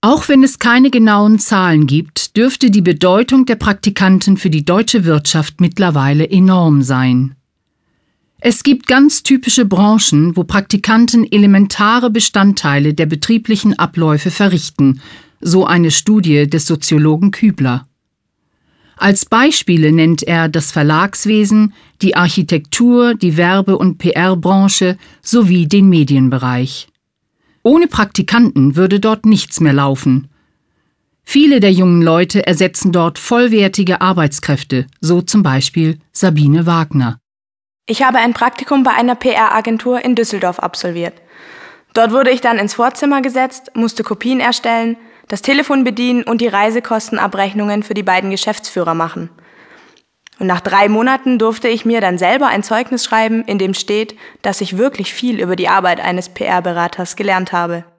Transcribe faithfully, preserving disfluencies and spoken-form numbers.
Auch wenn es keine genauen Zahlen gibt, dürfte die Bedeutung der Praktikanten für die deutsche Wirtschaft mittlerweile enorm sein. Es gibt ganz typische Branchen, wo Praktikanten elementare Bestandteile der betrieblichen Abläufe verrichten, so eine Studie des Soziologen Kübler. Als Beispiele nennt er das Verlagswesen, die Architektur, die Werbe- und P R-Branche sowie den Medienbereich. Ohne Praktikanten würde dort nichts mehr laufen. Viele der jungen Leute ersetzen dort vollwertige Arbeitskräfte, so zum Beispiel Sabine Wagner. Ich habe ein Praktikum bei einer P R-Agentur in Düsseldorf absolviert. Dort wurde ich dann ins Vorzimmer gesetzt, musste Kopien erstellen, das Telefon bedienen und die Reisekostenabrechnungen für die beiden Geschäftsführer machen. Und nach drei Monaten durfte ich mir dann selber ein Zeugnis schreiben, in dem steht, dass ich wirklich viel über die Arbeit eines P R-Beraters gelernt habe.